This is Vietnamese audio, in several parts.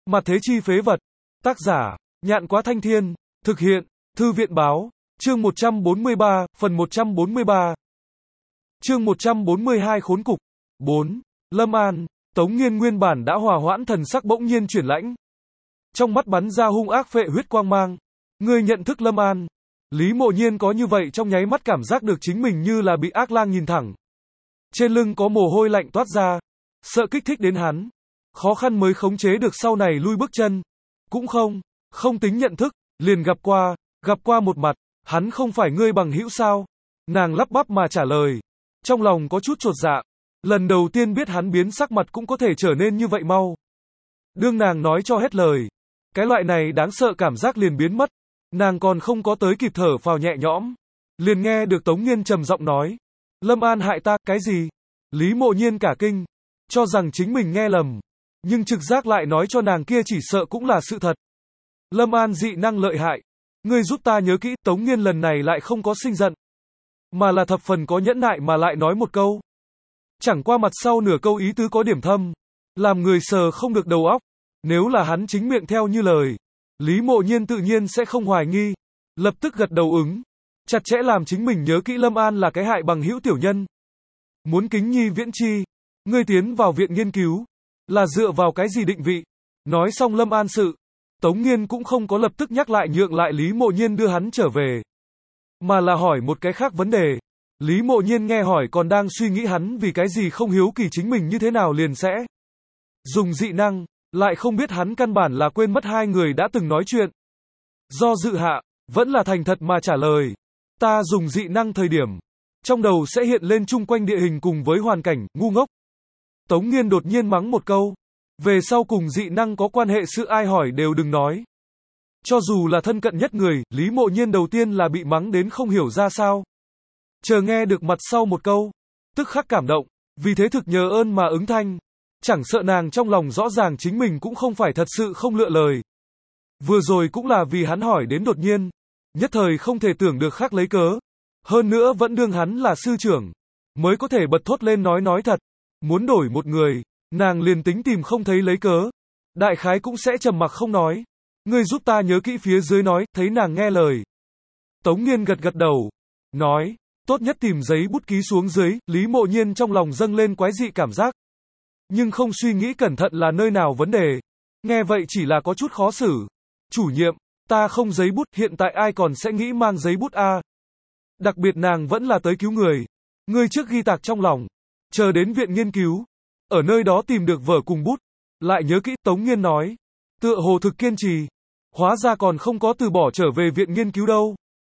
Mặt thế chi phế vật. Tác giả, Nhạn Quá Thanh Thiên. Thực hiện, Thư viện Báo. Chương 143, phần 143. Chương 142 khốn cục. 4. Lâm An. Tống Nghiên nguyên bản đã hòa hoãn, thần sắc bỗng nhiên chuyển lãnh. Trong mắt bắn ra hung ác phệ huyết quang mang. Ngươi nhận thức Lâm An? Lý Mộ Nhiên có như vậy trong nháy mắt cảm giác được chính mình như là bị ác lang nhìn thẳng. Trên lưng có mồ hôi lạnh toát ra. Sợ kích thích đến hắn. Khó khăn mới khống chế được sau này lui bước chân. Cũng không tính nhận thức, liền gặp qua một mặt. Hắn không phải ngươi bằng hữu sao? Nàng lắp bắp mà trả lời. Trong lòng có chút chột dạ. Lần đầu tiên biết hắn biến sắc mặt cũng có thể trở nên như vậy mau. Đương nàng nói cho hết lời. Cái loại này đáng sợ cảm giác liền biến mất. Nàng còn không có tới kịp thở phào nhẹ nhõm. Liền nghe được Tống Nghiên trầm giọng nói. Lâm An hại ta, cái gì? Lý Mộ Nhiên cả kinh. Cho rằng chính mình nghe lầm. Nhưng trực giác lại nói cho nàng kia chỉ sợ cũng là sự thật. Lâm An dị năng lợi hại. Ngươi giúp ta nhớ kỹ. Tống Nghiên lần này lại không có sinh giận. Mà là thập phần có nhẫn nại mà lại nói một câu. Chẳng qua mặt sau nửa câu ý tứ có điểm thâm. Làm người sờ không được đầu óc. Nếu là hắn chính miệng theo như lời. Lý Mộ Nhiên tự nhiên sẽ không hoài nghi. Lập tức gật đầu ứng. Chặt chẽ làm chính mình nhớ kỹ Lâm An là cái hại bằng hữu tiểu nhân. Muốn kính nhi viễn chi. Ngươi tiến vào viện nghiên cứu. Là dựa vào cái gì định vị? Nói xong Lâm An sự. Tống Nghiên cũng không có lập tức nhắc lại nhượng lại Lý Mộ Nhiên đưa hắn trở về. Mà là hỏi một cái khác vấn đề. Lý Mộ Nhiên nghe hỏi còn đang suy nghĩ hắn vì cái gì không hiếu kỳ chính mình như thế nào liền sẽ dùng dị năng, lại không biết hắn căn bản là quên mất hai người đã từng nói chuyện. Do dự hạ, vẫn là thành thật mà trả lời. Ta dùng dị năng thời điểm, trong đầu sẽ hiện lên chung quanh địa hình cùng với hoàn cảnh, ngu ngốc. Tống Nghiên đột nhiên mắng một câu. Về sau cùng dị năng có quan hệ sự ai hỏi đều đừng nói. Cho dù là thân cận nhất người, Lý Mộ Nhiên đầu tiên là bị mắng đến không hiểu ra sao. Chờ nghe được mặt sau một câu, tức khắc cảm động, vì thế thực nhờ ơn mà ứng thanh. Chẳng sợ nàng trong lòng rõ ràng chính mình cũng không phải thật sự không lựa lời. Vừa rồi cũng là vì hắn hỏi đến đột nhiên, nhất thời không thể tưởng được khác lấy cớ. Hơn nữa vẫn đương hắn là sư trưởng, mới có thể bật thốt lên nói thật. Muốn đổi một người, nàng liền tính tìm không thấy lấy cớ. Đại khái cũng sẽ trầm mặc không nói. Ngươi giúp ta nhớ kỹ phía dưới nói, thấy nàng nghe lời. Tống Nghiên gật gật đầu, nói, tốt nhất tìm giấy bút ký xuống dưới. Lý Mộ Nhiên trong lòng dâng lên quái dị cảm giác. Nhưng không suy nghĩ cẩn thận là nơi nào vấn đề. Nghe vậy chỉ là có chút khó xử. Chủ nhiệm, ta không giấy bút, hiện tại ai còn sẽ nghĩ mang giấy bút a? Đặc biệt nàng vẫn là tới cứu người. Ngươi trước ghi tạc trong lòng. Chờ đến viện nghiên cứu. Ở nơi đó tìm được vở cùng bút. Lại nhớ kỹ, Tống Nghiên nói. Tựa hồ thực kiên trì. Hóa ra còn không có từ bỏ trở về viện nghiên cứu đâu.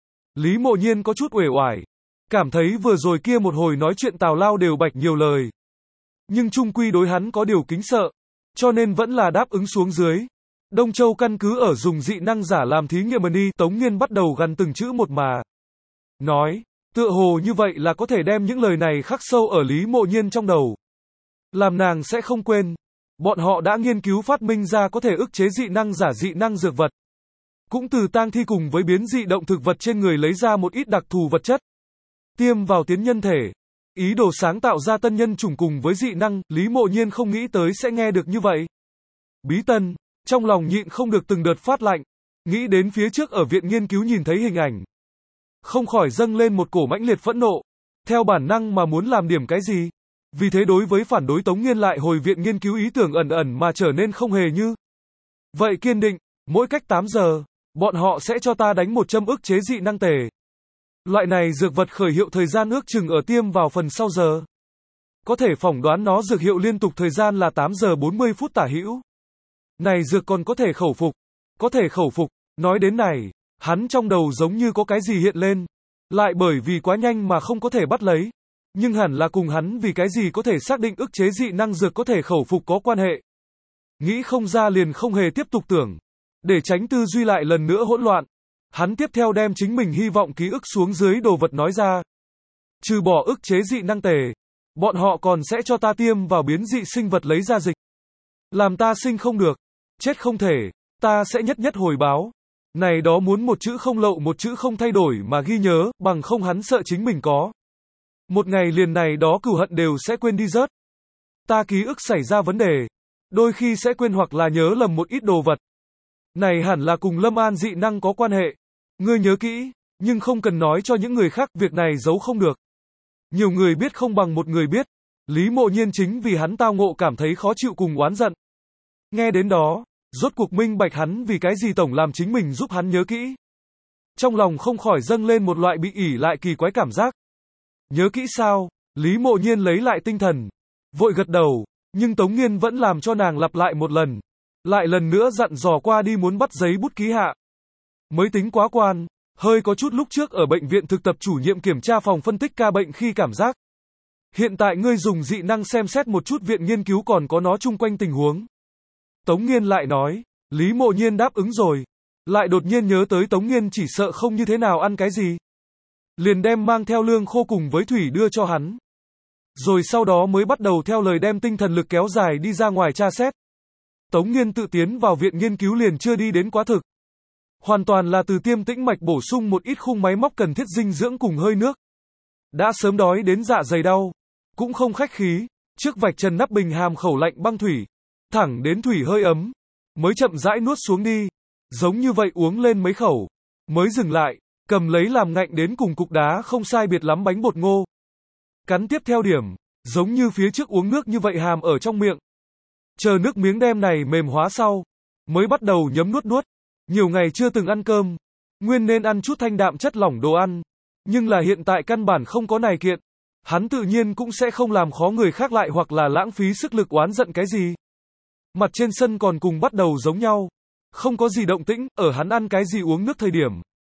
Lý Mộ Nhiên có chút uể oải. Cảm thấy vừa rồi kia một hồi nói chuyện tào lao đều bạch nhiều lời. Nhưng chung quy đối hắn có điều kính sợ. Cho nên vẫn là đáp ứng xuống dưới. Đông Châu căn cứ ở dùng dị năng giả làm thí nghiệm đi. Tống Nghiên bắt đầu gằn từng chữ một mà. Nói, tựa hồ như vậy là có thể đem những lời này khắc sâu ở Lý Mộ Nhiên trong đầu. Làm nàng sẽ không quên. Bọn họ đã nghiên cứu phát minh ra có thể ức chế dị năng giả dị năng dược vật. Cũng từ tang thi cùng với biến dị động thực vật trên người lấy ra một ít đặc thù vật chất. Tiêm vào tiến nhân thể. Ý đồ sáng tạo ra tân nhân chủng cùng với dị năng, Lý Mộ Nhiên không nghĩ tới sẽ nghe được như vậy. Bí tân, trong lòng nhịn không được từng đợt phát lạnh. Nghĩ đến phía trước ở viện nghiên cứu nhìn thấy hình ảnh. Không khỏi dâng lên một cổ mãnh liệt phẫn nộ. Theo bản năng mà muốn làm điểm cái gì. Vì thế đối với phản đối Tống Nghiên lại hồi viện nghiên cứu ý tưởng ẩn ẩn mà trở nên không hề như. Vậy kiên định, mỗi cách 8 giờ, bọn họ sẽ cho ta đánh một châm ức chế dị năng tề. Loại này dược vật khởi hiệu thời gian ước chừng ở tiêm vào phần sau giờ. Có thể phỏng đoán nó dược hiệu liên tục thời gian là 8 giờ 40 phút tả hữu. Này dược còn có thể khẩu phục. Có thể khẩu phục. Nói đến này, hắn trong đầu giống như có cái gì hiện lên. Lại bởi vì quá nhanh mà không có thể bắt lấy. Nhưng hẳn là cùng hắn vì cái gì có thể xác định ức chế dị năng dược có thể khẩu phục có quan hệ. Nghĩ không ra liền không hề tiếp tục tưởng. Để tránh tư duy lại lần nữa hỗn loạn. Hắn tiếp theo đem chính mình hy vọng ký ức xuống dưới đồ vật nói ra. Trừ bỏ ức chế dị năng tề. Bọn họ còn sẽ cho ta tiêm vào biến dị sinh vật lấy ra dịch. Làm ta sinh không được. Chết không thể. Ta sẽ nhất nhất hồi báo. Này đó muốn một chữ không lậu một chữ không thay đổi mà ghi nhớ, bằng không hắn sợ chính mình có. Một ngày liền này đó cừu hận đều sẽ quên đi rớt. Ta ký ức xảy ra vấn đề. đôi khi sẽ quên hoặc là nhớ lầm một ít đồ vật. Này hẳn là cùng Lâm An dị năng có quan hệ. Ngươi nhớ kỹ, nhưng không cần nói cho những người khác, việc này giấu không được. Nhiều người biết không bằng một người biết. Lý Mộ Nhiên chính vì hắn tao ngộ cảm thấy khó chịu cùng oán giận. Nghe đến đó, rốt cuộc minh bạch hắn vì cái gì tổng làm chính mình giúp hắn nhớ kỹ. Trong lòng không khỏi dâng lên một loại bị ỷ lại kỳ quái cảm giác. Nhớ kỹ sao? Lý Mộ Nhiên lấy lại tinh thần, vội gật đầu, nhưng Tống Nghiên vẫn làm cho nàng lặp lại một lần. Lại lần nữa dặn dò qua đi muốn bắt giấy bút ký hạ. Mới tính quá quan, hơi có chút lúc trước ở bệnh viện thực tập chủ nhiệm kiểm tra phòng phân tích ca bệnh khi cảm giác. Hiện tại ngươi dùng dị năng xem xét một chút viện nghiên cứu còn có nó chung quanh tình huống. Tống Nghiên lại nói, Lý Mộ Nhiên đáp ứng rồi. Lại đột nhiên nhớ tới Tống Nghiên chỉ sợ không như thế nào ăn cái gì. Liền đem mang theo lương khô cùng với thủy đưa cho hắn. Rồi sau đó mới bắt đầu theo lời đem tinh thần lực kéo dài đi ra ngoài tra xét. Tống Nghiên tự tiến vào viện nghiên cứu liền chưa đi đến quá thực. Hoàn toàn là từ tiêm tĩnh mạch bổ sung một ít khung máy móc cần thiết dinh dưỡng cùng hơi nước. Đã sớm đói đến dạ dày đau. Cũng không khách khí, trước vạch trần nắp bình hàm khẩu lạnh băng thủy. Thẳng đến thủy hơi ấm. Mới chậm rãi nuốt xuống đi. Giống như vậy uống lên mấy khẩu. Mới dừng lại, cầm lấy làm ngạnh đến cùng cục đá không sai biệt lắm bánh bột ngô. Cắn tiếp theo điểm, giống như phía trước uống nước như vậy hàm ở trong miệng. Chờ nước miếng đem này mềm hóa sau, mới bắt đầu nhấm nuốt nuốt. Nhiều ngày chưa từng ăn cơm, nguyên nên ăn chút thanh đạm chất lỏng đồ ăn. Nhưng là hiện tại căn bản không có này kiện. Hắn tự nhiên cũng sẽ không làm khó người khác lại hoặc là lãng phí sức lực oán giận cái gì. Mặt trên sân còn cùng bắt đầu giống nhau. Không có gì động tĩnh, ở hắn ăn cái gì uống nước thời điểm.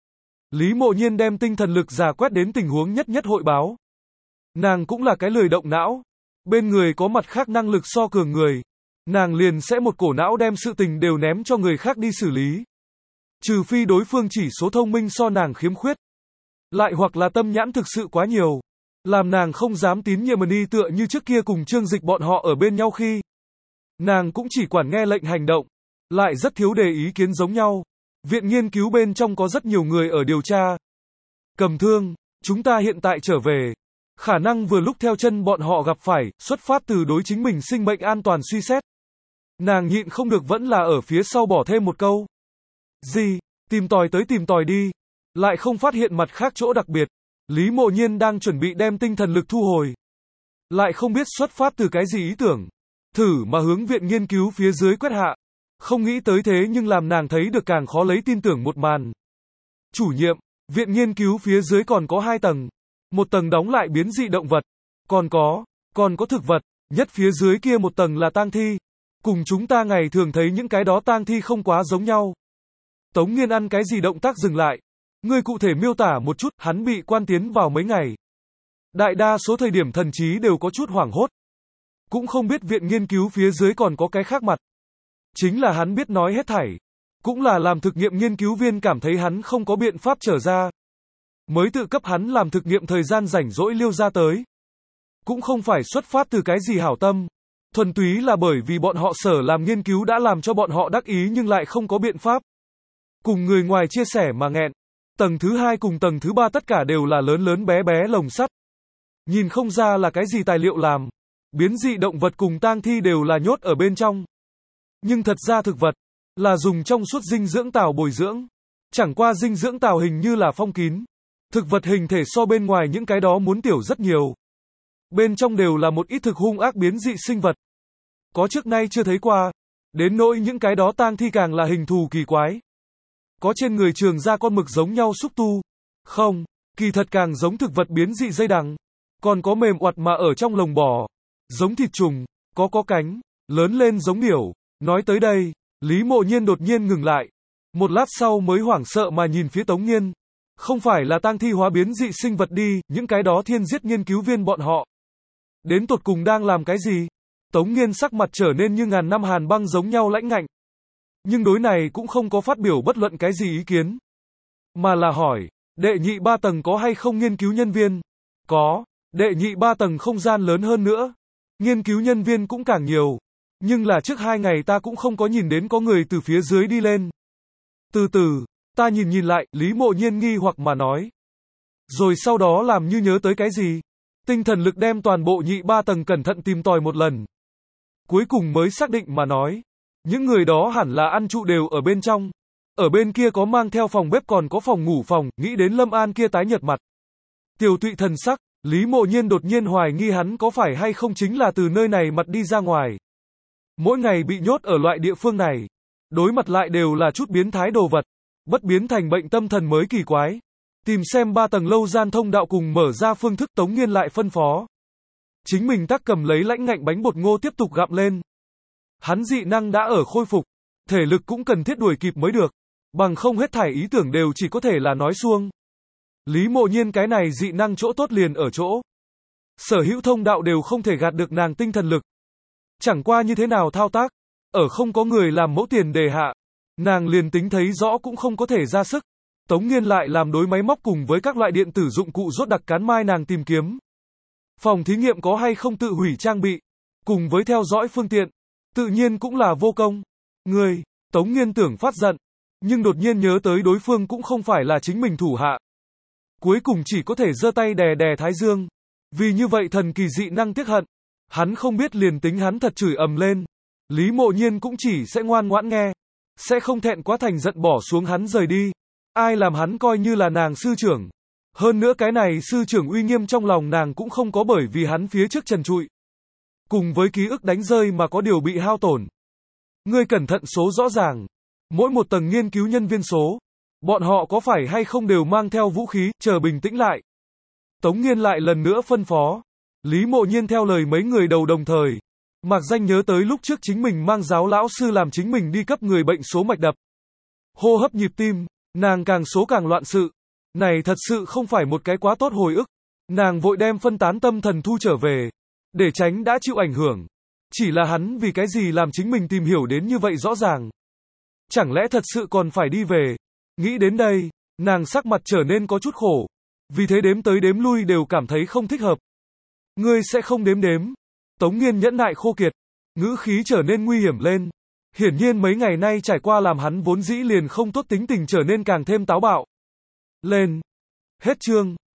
Lý Mộ Nhiên đem tinh thần lực dò quét đến tình huống nhất nhất hội báo. Nàng cũng là cái lười động não. Bên người có mặt khác năng lực so cường người. Nàng liền sẽ một cổ não đem sự tình đều ném cho người khác đi xử lý. Trừ phi đối phương chỉ số thông minh so nàng khiếm khuyết. Lại hoặc là tâm nhãn thực sự quá nhiều. Làm nàng không dám tín nhiệm đi tựa như trước kia cùng Trương Dịch bọn họ ở bên nhau khi. Nàng cũng chỉ quản nghe lệnh hành động. Lại rất thiếu đề ý kiến giống nhau. Viện nghiên cứu bên trong có rất nhiều người ở điều tra. Cầm thương, chúng ta hiện tại trở về. Khả năng vừa lúc theo chân bọn họ gặp phải, xuất phát từ đối chính mình sinh mệnh an toàn suy xét. Nàng nhịn không được vẫn là ở phía sau bỏ thêm một câu. Gì, tìm tòi tới tìm tòi đi. Lại không phát hiện mặt khác chỗ đặc biệt. Lý Mộ Nhiên đang chuẩn bị đem tinh thần lực thu hồi. Lại không biết xuất phát từ cái gì ý tưởng. Thử mà hướng viện nghiên cứu phía dưới quét hạ. Không nghĩ tới thế nhưng làm nàng thấy được càng khó lấy tin tưởng một màn. Chủ nhiệm, viện nghiên cứu phía dưới còn có 2 tầng. Một tầng đóng lại biến dị động vật. Còn có thực vật. Nhất phía dưới kia một tầng là tang thi. Cùng chúng ta ngày thường thấy những cái đó tang thi không quá giống nhau. Tống Nghiên ăn cái gì động tác dừng lại. Ngươi cụ thể miêu tả một chút, hắn bị quan tiến vào mấy ngày. Đại đa số thời điểm thần trí đều có chút hoảng hốt. Cũng không biết viện nghiên cứu phía dưới còn có cái khác mặt. Chính là hắn biết nói hết thảy. Cũng là làm thực nghiệm nghiên cứu viên cảm thấy hắn không có biện pháp trở ra. Mới tự cấp hắn làm thực nghiệm thời gian rảnh rỗi liêu ra tới. Cũng không phải xuất phát từ cái gì hảo tâm. Thuần túy là bởi vì bọn họ sở làm nghiên cứu đã làm cho bọn họ đắc ý nhưng lại không có biện pháp. Cùng người ngoài chia sẻ mà nghẹn. Tầng thứ 2 cùng tầng thứ 3 tất cả đều là lớn lớn bé bé lồng sắt. Nhìn không ra là cái gì tài liệu làm. Biến dị động vật cùng tang thi đều là nhốt ở bên trong. Nhưng thật ra thực vật là dùng trong suốt dinh dưỡng tàu bồi dưỡng. Chẳng qua dinh dưỡng tàu hình như là phong kín. Thực vật hình thể so bên ngoài những cái đó muốn tiểu rất nhiều. Bên trong đều là một ít thực hung ác biến dị sinh vật. Có trước nay chưa thấy qua. Đến nỗi những cái đó tang thi càng là hình thù kỳ quái. Có trên người trường ra con mực giống nhau xúc tu. Không, kỳ thật càng giống thực vật biến dị dây đằng. Còn có mềm oặt mà ở trong lồng bò. Giống thịt trùng, có cánh, lớn lên giống điểu. Nói tới đây, Lý Mộ Nhiên đột nhiên ngừng lại. Một lát sau mới hoảng sợ mà nhìn phía Tống Nghiên. Không phải là tang thi hóa biến dị sinh vật đi, những cái đó thiên giết nghiên cứu viên bọn họ. Đến tột cùng đang làm cái gì? Tống Nghiên sắc mặt trở nên như ngàn năm hàn băng giống nhau lãnh ngạnh. Nhưng đối này cũng không có phát biểu bất luận cái gì ý kiến. Mà là hỏi, đệ nhị 3 tầng có hay không nghiên cứu nhân viên? Có, đệ nhị 3 tầng không gian lớn hơn nữa. Nghiên cứu nhân viên cũng càng nhiều. Nhưng là trước 2 ngày ta cũng không có nhìn đến có người từ phía dưới đi lên. Từ từ, ta nhìn lại, Lý Mộ Nhiên nghi hoặc mà nói. Rồi sau đó làm như nhớ tới cái gì? Tinh thần lực đem toàn bộ nhị 3 tầng cẩn thận tìm tòi một lần. Cuối cùng mới xác định mà nói. Những người đó hẳn là ăn trụ đều ở bên trong. Ở bên kia có mang theo phòng bếp còn có phòng ngủ phòng, nghĩ đến Lâm An kia tái nhợt mặt. Tiều tụy thần sắc, Lý Mộ Nhiên đột nhiên hoài nghi hắn có phải hay không chính là từ nơi này mặt đi ra ngoài. Mỗi ngày bị nhốt ở loại địa phương này, đối mặt lại đều là chút biến thái đồ vật, bất biến thành bệnh tâm thần mới kỳ quái. Tìm xem 3 tầng lâu gian thông đạo cùng mở ra phương thức Tống Nghiên lại phân phó. Chính mình tắc cầm lấy lãnh ngạnh bánh bột ngô tiếp tục gặm lên. Hắn dị năng đã ở khôi phục, thể lực cũng cần thiết đuổi kịp mới được, bằng không hết thảy ý tưởng đều chỉ có thể là nói suông. Lý Mộ Nhiên cái này dị năng chỗ tốt liền ở chỗ. Sở hữu thông đạo đều không thể gạt được nàng tinh thần lực. Chẳng qua như thế nào thao tác, ở không có người làm mẫu tiền đề hạ, nàng liền tính thấy rõ cũng không có thể ra sức. Tống Nghiên lại làm đối máy móc cùng với các loại điện tử dụng cụ rốt đặc cán mai nàng tìm kiếm. Phòng thí nghiệm có hay không tự hủy trang bị, cùng với theo dõi phương tiện, tự nhiên cũng là vô công. Người, Tống Nghiên tưởng phát giận, nhưng đột nhiên nhớ tới đối phương cũng không phải là chính mình thủ hạ. Cuối cùng chỉ có thể giơ tay đè đè thái dương. Vì như vậy thần kỳ dị năng tiếc hận. Hắn không biết liền tính hắn thật chửi ầm lên. Lý Mộ Nhiên cũng chỉ sẽ ngoan ngoãn nghe. Sẽ không thẹn quá thành giận bỏ xuống hắn rời đi. Ai làm hắn coi như là nàng sư trưởng. Hơn nữa cái này sư trưởng uy nghiêm trong lòng nàng cũng không có bởi vì hắn phía trước trần trụi. Cùng với ký ức đánh rơi mà có điều bị hao tổn. Ngươi cẩn thận số rõ ràng. Mỗi một tầng nghiên cứu nhân viên số. Bọn họ có phải hay không đều mang theo vũ khí, chờ bình tĩnh lại. Tống Nghiên lại lần nữa phân phó. Lý Mộ Nhiên theo lời mấy người đầu đồng thời. Mạc Danh nhớ tới lúc trước chính mình mang giáo lão sư làm chính mình đi cấp người bệnh số mạch đập. Hô hấp nhịp tim, nàng càng số càng loạn sự. Này thật sự không phải một cái quá tốt hồi ức. Nàng vội đem phân tán tâm thần thu trở về. Để tránh đã chịu ảnh hưởng. Chỉ là hắn vì cái gì làm chính mình tìm hiểu đến như vậy rõ ràng. Chẳng lẽ thật sự còn phải đi về. Nghĩ đến đây, nàng sắc mặt trở nên có chút khổ. Vì thế đếm tới đếm lui đều cảm thấy không thích hợp. Ngươi sẽ không đếm đếm. Tống Nghiên nhẫn nại khô kiệt. Ngữ khí trở nên nguy hiểm lên. Hiển nhiên mấy ngày nay trải qua làm hắn vốn dĩ liền không tốt tính tình trở nên càng thêm táo bạo. Lên. Hết chương.